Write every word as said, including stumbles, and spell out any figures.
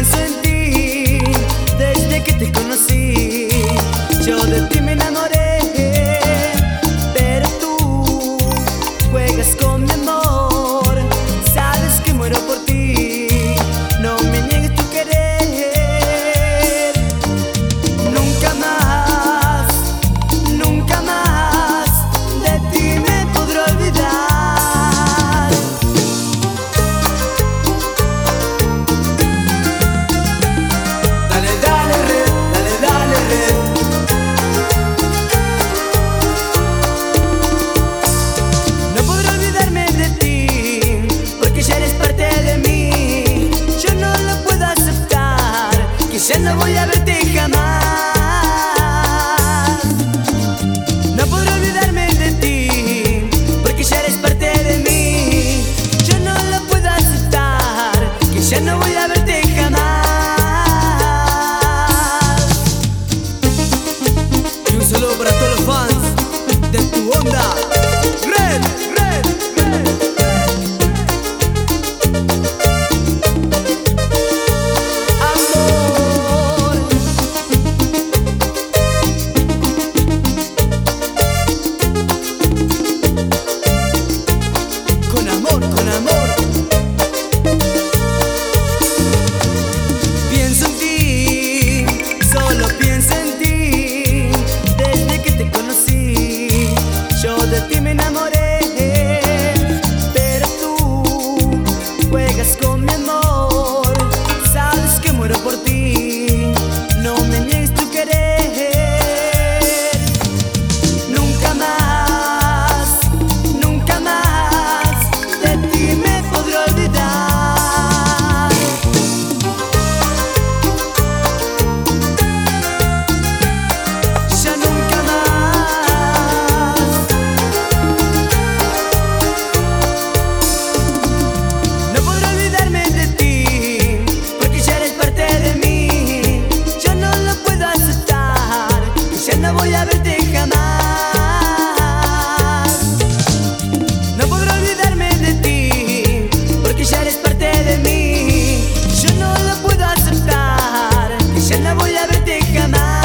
pienso en ti desde que te conocí. Yo de ti me enamoré, pero tú juegas con mi amor. Sabes que muero por ti, no me niegues tu querer. Nunca más, nunca más de ti me podré olvidar. Dale, dale, red, dale, dale, red. No podré olvidarme de ti, porque ya eres parte de mí. Yo no lo puedo aceptar, que ya no voy a verte jamás. No podré olvidarme de ti, porque ya eres parte de mí. Yo no lo puedo aceptar, que ya no voy a verte jamás. Y un saludo para todos los fans de tu onda. Red, red, red, amor. Con amor, con amor. Pienso en ti, solo pienso en ti. Desde que te conocí, yo de ti me enamoré, pero tú juegas con mi amor. Sabes que muero por ti, no me niegues tu querer. Nunca más, nunca más de ti me podré olvidar. Ya nunca más. No podré olvidarme de ti, porque ya eres parte de mí. Yo no lo puedo aceptar, que ya no voy a verte jamás. No podré olvidarme de ti, porque ya eres parte de mí. Yo no lo puedo aceptar, que ya no voy a verte jamás.